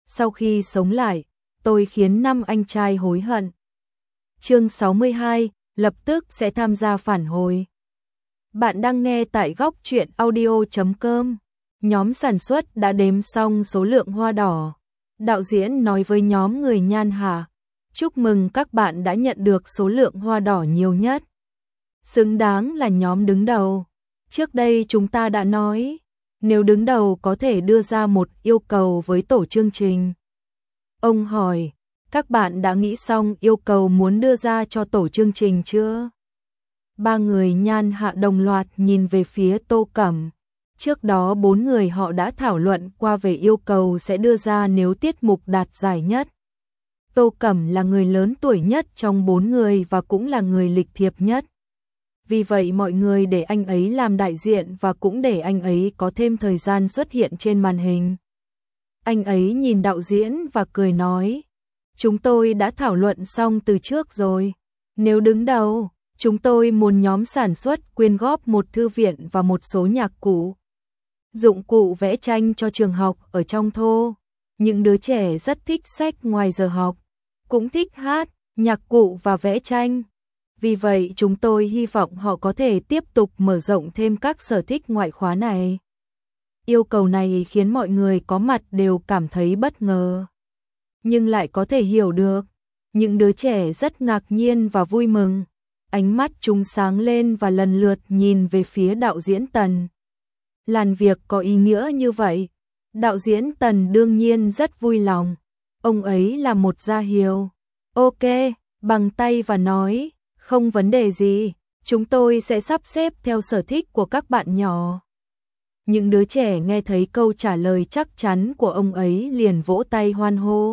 sau khi sống lại, tôi khiến 5 anh trai hối hận. Chương 62, lập tức sẽ tham gia phản hồi. Bạn đang nghe tại góc truyện audio.com. Nhóm sản xuất đã đếm xong số lượng hoa đỏ. Đạo diễn nói với nhóm người Nhan Hạ, chúc mừng các bạn đã nhận được số lượng hoa đỏ nhiều nhất. Xứng đáng là nhóm đứng đầu. Trước đây chúng ta đã nói, nếu đứng đầu có thể đưa ra một yêu cầu với tổ chương trình. Ông hỏi, các bạn đã nghĩ xong yêu cầu muốn đưa ra cho tổ chương trình chưa? Ba người Nhan Hạ đồng loạt nhìn về phía Tô Cẩm. Trước đó 4 người họ đã thảo luận qua về yêu cầu sẽ đưa ra nếu tiết mục đạt giải nhất. Tô Cẩm là người lớn tuổi nhất trong 4 người và cũng là người lịch thiệp nhất. Vì vậy mọi người để anh ấy làm đại diện và cũng để anh ấy có thêm thời gian xuất hiện trên màn hình. Anh ấy nhìn đạo diễn và cười nói, chúng tôi đã thảo luận xong từ trước rồi. Nếu đứng đầu, chúng tôi muốn nhóm sản xuất quyên góp một thư viện và một số nhạc cụ, dụng cụ vẽ tranh cho trường học ở trong thôn. Những đứa trẻ rất thích sách ngoài giờ học, cũng thích hát, nhạc cụ và vẽ tranh. Vì vậy chúng tôi hy vọng họ có thể tiếp tục mở rộng thêm các sở thích ngoại khóa này. Yêu cầu này khiến mọi người có mặt đều cảm thấy bất ngờ, nhưng lại có thể hiểu được. Những đứa trẻ rất ngạc nhiên và vui mừng, ánh mắt chúng sáng lên và lần lượt nhìn về phía đạo diễn Tần. Làm việc có ý nghĩa như vậy, đạo diễn Tần đương nhiên rất vui lòng. Ông ấy là một gia hiệu. Ok, bằng tay và nói, không vấn đề gì, chúng tôi sẽ sắp xếp theo sở thích của các bạn nhỏ. Những đứa trẻ nghe thấy câu trả lời chắc chắn của ông ấy liền vỗ tay hoan hô.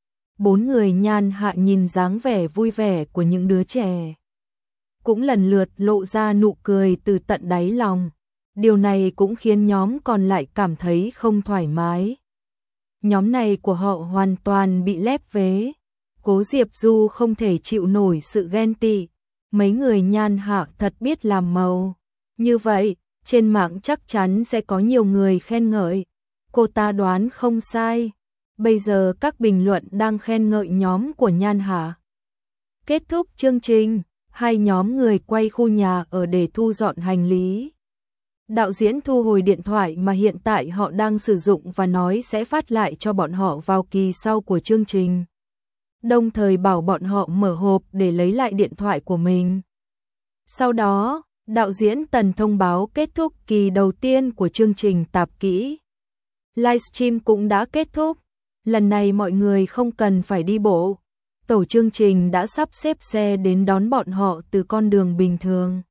4 người Nhan Hạ nhìn dáng vẻ vui vẻ của những đứa trẻ, cũng lần lượt lộ ra nụ cười từ tận đáy lòng. Điều này cũng khiến nhóm còn lại cảm thấy không thoải mái. Nhóm này của họ hoàn toàn bị lép vế. Cố Diệp Du không thể chịu nổi sự ghen tị. Mấy người Nhan Hạ thật biết làm màu. Như vậy, trên mạng chắc chắn sẽ có nhiều người khen ngợi. Cô ta đoán không sai. Bây giờ các bình luận đang khen ngợi nhóm của Nhan Hạ. Kết thúc chương trình, hai nhóm người quay khu nhà ở để thu dọn hành lý. Đạo diễn thu hồi điện thoại mà hiện tại họ đang sử dụng và nói sẽ phát lại cho bọn họ vào kỳ sau của chương trình. Đồng thời bảo bọn họ mở hộp để lấy lại điện thoại của mình. Sau đó, đạo diễn Tần thông báo kết thúc kỳ đầu tiên của chương trình Tạp Kỹ. Livestream cũng đã kết thúc. Lần này mọi người không cần phải đi bộ. Tổ chương trình đã sắp xếp xe đến đón bọn họ từ con đường bình thường.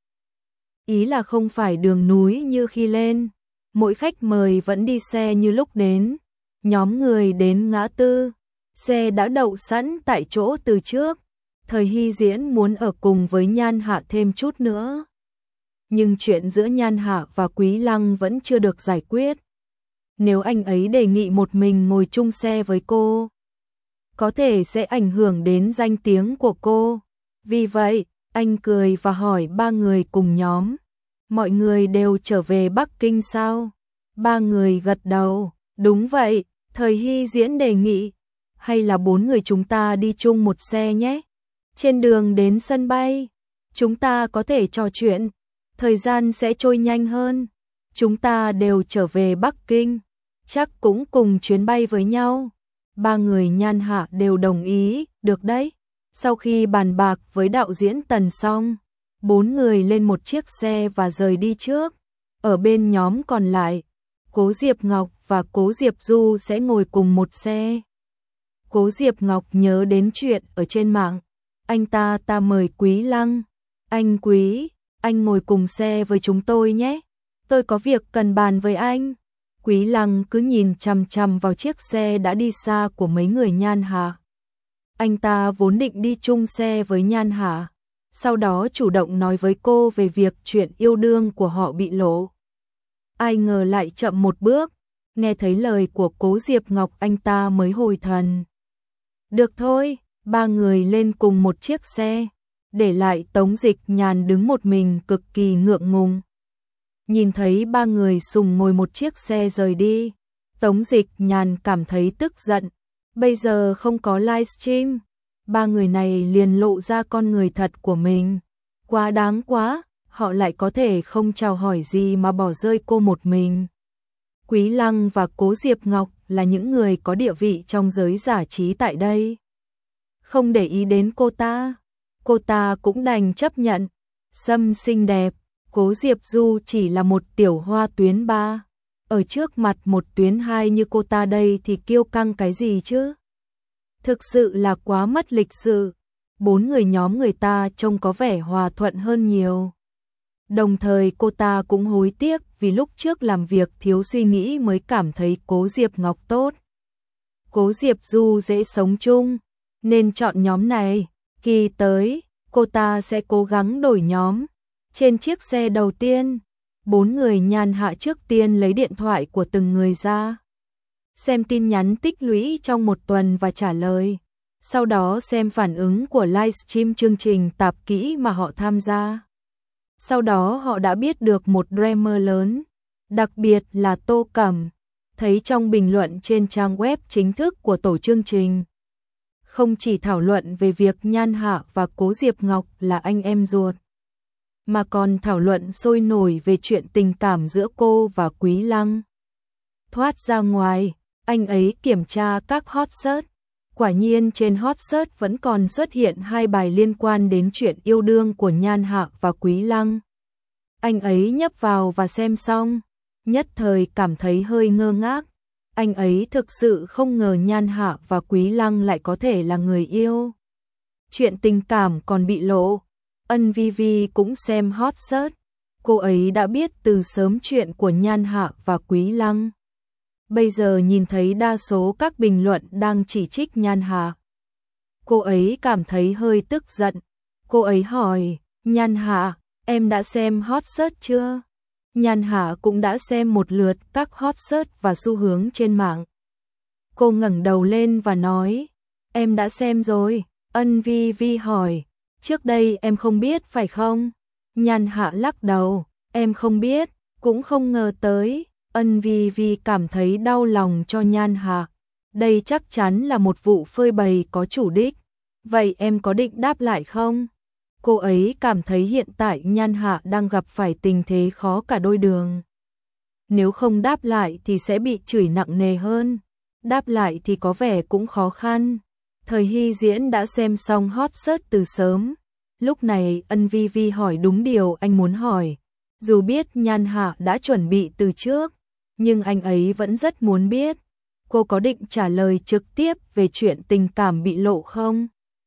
Ý là không phải đường núi như khi lên. Mỗi khách mời vẫn đi xe như lúc đến. Nhóm người đến ngã tư. Xe đã đậu sẵn tại chỗ từ trước. Thời Hy Diễn muốn ở cùng với Nhan Hạ thêm chút nữa. Nhưng chuyện giữa Nhan Hạ và Quý Lăng vẫn chưa được giải quyết. Nếu anh ấy đề nghị một mình ngồi chung xe với cô, có thể sẽ ảnh hưởng đến danh tiếng của cô. Vì vậy, anh cười và hỏi ba người cùng nhóm, mọi người đều trở về Bắc Kinh sao? Ba người gật đầu, đúng vậy, Thời Hy Diễn đề nghị, hay là 4 người chúng ta đi chung một xe nhé? Trên đường đến sân bay, chúng ta có thể trò chuyện, thời gian sẽ trôi nhanh hơn. Chúng ta đều trở về Bắc Kinh, chắc cũng cùng chuyến bay với nhau. Ba người Nhan Hạ đều đồng ý, được đấy. Sau khi bàn bạc với đạo diễn Tần xong, 4 người lên một chiếc xe và rời đi trước. Ở bên nhóm còn lại, Cố Diệp Ngọc và Cố Diệp Du sẽ ngồi cùng một xe. Cố Diệp Ngọc nhớ đến chuyện ở trên mạng. Anh ta mời Quý Lăng. Anh Quý, anh ngồi cùng xe với chúng tôi nhé. Tôi có việc cần bàn với anh. Quý Lăng cứ nhìn chằm chằm vào chiếc xe đã đi xa của mấy người Nhan Hạ. Anh ta vốn định đi chung xe với Nhan Hạ, sau đó chủ động nói với cô về việc chuyện yêu đương của họ bị lộ. Ai ngờ lại chậm một bước, nghe thấy lời của Cố Diệp Ngọc anh ta mới hồi thần. Được thôi, ba người lên cùng một chiếc xe, để lại Tống Dịch Nhàn đứng một mình cực kỳ ngượng ngùng. Nhìn thấy ba người sùng ngồi một chiếc xe rời đi, Tống Dịch Nhàn cảm thấy tức giận, Bây giờ không có livestream, ba người này liền lộ ra con người thật của mình. Quá đáng quá, họ lại có thể không chào hỏi gì mà bỏ rơi cô một mình. Quý Lăng và Cố Diệp Ngọc là những người có địa vị trong giới giải trí tại đây. Không để ý đến cô ta cũng đành chấp nhận. Sâm xinh đẹp, Cố Diệp Du chỉ là một tiểu hoa tuyến 3. Ở trước mặt một tuyến 2 như cô ta đây thì kiêu căng cái gì chứ? Thực sự là quá mất lịch sự. 4 người nhóm người ta trông có vẻ hòa thuận hơn nhiều. Đồng thời cô ta cũng hối tiếc vì lúc trước làm việc thiếu suy nghĩ mới cảm thấy Cố Diệp Ngọc tốt. Cố Diệp Du dễ sống chung, nên chọn nhóm này. Kỳ tới, cô ta sẽ cố gắng đổi nhóm. Trên chiếc xe đầu tiên, 4 người Nhan Hạ trước tiên lấy điện thoại của từng người ra. Xem tin nhắn tích lũy trong một tuần và trả lời. Sau đó xem phản ứng của livestream chương trình tạp kỹ mà họ tham gia. Sau đó họ đã biết được một dreamer lớn, đặc biệt là Tô Cẩm, thấy trong bình luận trên trang web chính thức của tổ chương trình. Không chỉ thảo luận về việc Nhan Hạ và Cố Diệp Ngọc là anh em ruột, mà còn thảo luận sôi nổi về chuyện tình cảm giữa cô và Quý Lăng. Thoát ra ngoài, anh ấy kiểm tra các hot search. Quả nhiên trên hot search vẫn còn xuất hiện 2 bài liên quan đến chuyện yêu đương của Nhan Hạ và Quý Lăng. Anh ấy nhấp vào và xem xong, nhất thời cảm thấy hơi ngơ ngác. Anh ấy thực sự không ngờ Nhan Hạ và Quý Lăng lại có thể là người yêu. Chuyện tình cảm còn bị lộ. Ân Vi Vi cũng xem hot search. Cô ấy đã biết từ sớm chuyện của Nhan Hạ và Quý Lăng. Bây giờ nhìn thấy đa số các bình luận đang chỉ trích Nhan Hạ. Cô ấy cảm thấy hơi tức giận. Cô ấy hỏi, Nhan Hạ, em đã xem hot search chưa? Nhan Hạ cũng đã xem một lượt các hot search và xu hướng trên mạng. Cô ngẩng đầu lên và nói, em đã xem rồi. Ân Vi Vi hỏi, trước đây em không biết phải không? Nhan Hạ lắc đầu, em không biết, cũng không ngờ tới. Ân Vi Vi cảm thấy đau lòng cho Nhan Hạ. Đây chắc chắn là một vụ phơi bày có chủ đích. Vậy em có định đáp lại không? Cô ấy cảm thấy hiện tại Nhan Hạ đang gặp phải tình thế khó cả đôi đường. Nếu không đáp lại thì sẽ bị chửi nặng nề hơn. Đáp lại thì có vẻ cũng khó khăn. Thời Hy Diễn đã xem xong hot search từ sớm. Lúc này Ân Vi Vi hỏi đúng điều anh muốn hỏi. Dù biết Nhan Hạ đã chuẩn bị từ trước, nhưng anh ấy vẫn rất muốn biết. Cô có định trả lời trực tiếp về chuyện tình cảm bị lộ không?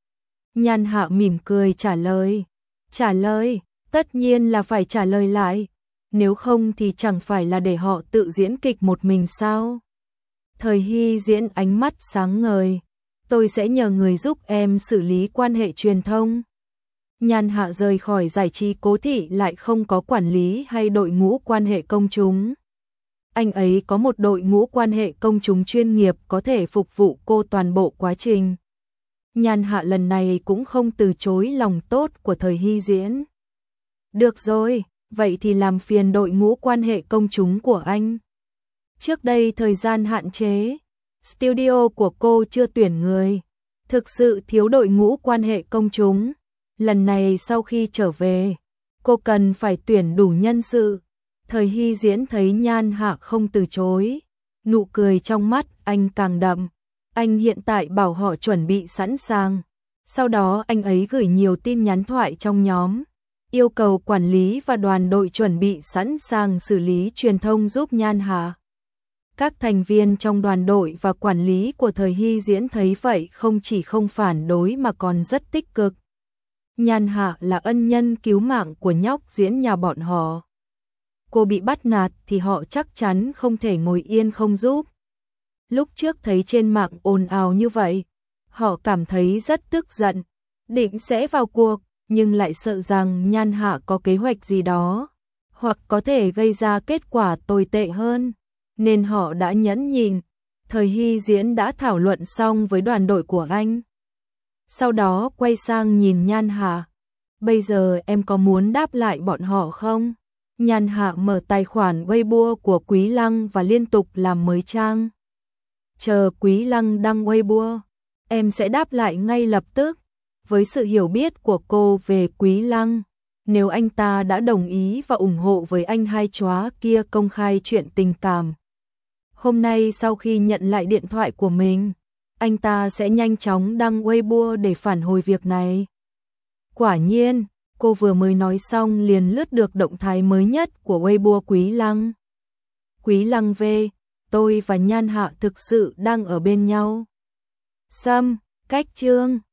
Nhan Hạ mỉm cười trả lời. Trả lời, tất nhiên là phải trả lời lại. Nếu không thì chẳng phải là để họ tự diễn kịch một mình sao? Thời Hy Diễn ánh mắt sáng ngời. Tôi sẽ nhờ người giúp em xử lý quan hệ truyền thông. Nhan Hạ rời khỏi giải trí Cố Thị lại không có quản lý hay đội ngũ quan hệ công chúng. Anh ấy có một đội ngũ quan hệ công chúng chuyên nghiệp có thể phục vụ cô toàn bộ quá trình. Nhan Hạ lần này cũng không từ chối lòng tốt của Thời Hy Diễn. Được rồi, vậy thì làm phiền đội ngũ quan hệ công chúng của anh. Trước đây thời gian hạn chế, studio của cô chưa tuyển người, thực sự thiếu đội ngũ quan hệ công chúng. Lần này sau khi trở về, cô cần phải tuyển đủ nhân sự. Thời Hy Diễn thấy Nhan Hạ không từ chối, nụ cười trong mắt anh càng đậm. Anh hiện tại bảo họ chuẩn bị sẵn sàng. Sau đó anh ấy gửi nhiều tin nhắn thoại trong nhóm, yêu cầu quản lý và đoàn đội chuẩn bị sẵn sàng xử lý truyền thông giúp Nhan Hạ. Các thành viên trong đoàn đội và quản lý của Thời Hy Diễn thấy vậy không chỉ không phản đối mà còn rất tích cực. Nhan Hạ là ân nhân cứu mạng của nhóc diễn nhà bọn họ. Cô bị bắt nạt thì họ chắc chắn không thể ngồi yên không giúp. Lúc trước thấy trên mạng ồn ào như vậy, họ cảm thấy rất tức giận, định sẽ vào cuộc, nhưng lại sợ rằng Nhan Hạ có kế hoạch gì đó, hoặc có thể gây ra kết quả tồi tệ hơn, nên họ đã nhẫn nhịn. Thời Hy Diễn đã thảo luận xong với đoàn đội của anh. Sau đó quay sang nhìn Nhan Hạ. Bây giờ em có muốn đáp lại bọn họ không? Nhan Hạ mở tài khoản Weibo của Quý Lăng và liên tục làm mới trang. chờ Quý Lăng đăng Weibo, em sẽ đáp lại ngay lập tức. Với sự hiểu biết của cô về Quý Lăng, nếu anh ta đã đồng ý và ủng hộ với anh hai chóa kia công khai chuyện tình cảm, hôm nay sau khi nhận lại điện thoại của mình, anh ta sẽ nhanh chóng đăng Weibo để phản hồi việc này. Quả nhiên, cô vừa mới nói xong liền lướt được động thái mới nhất của Weibo Quý Lăng. Quý Lăng về, tôi và Nhan Hạ thực sự đang ở bên nhau. Cách chương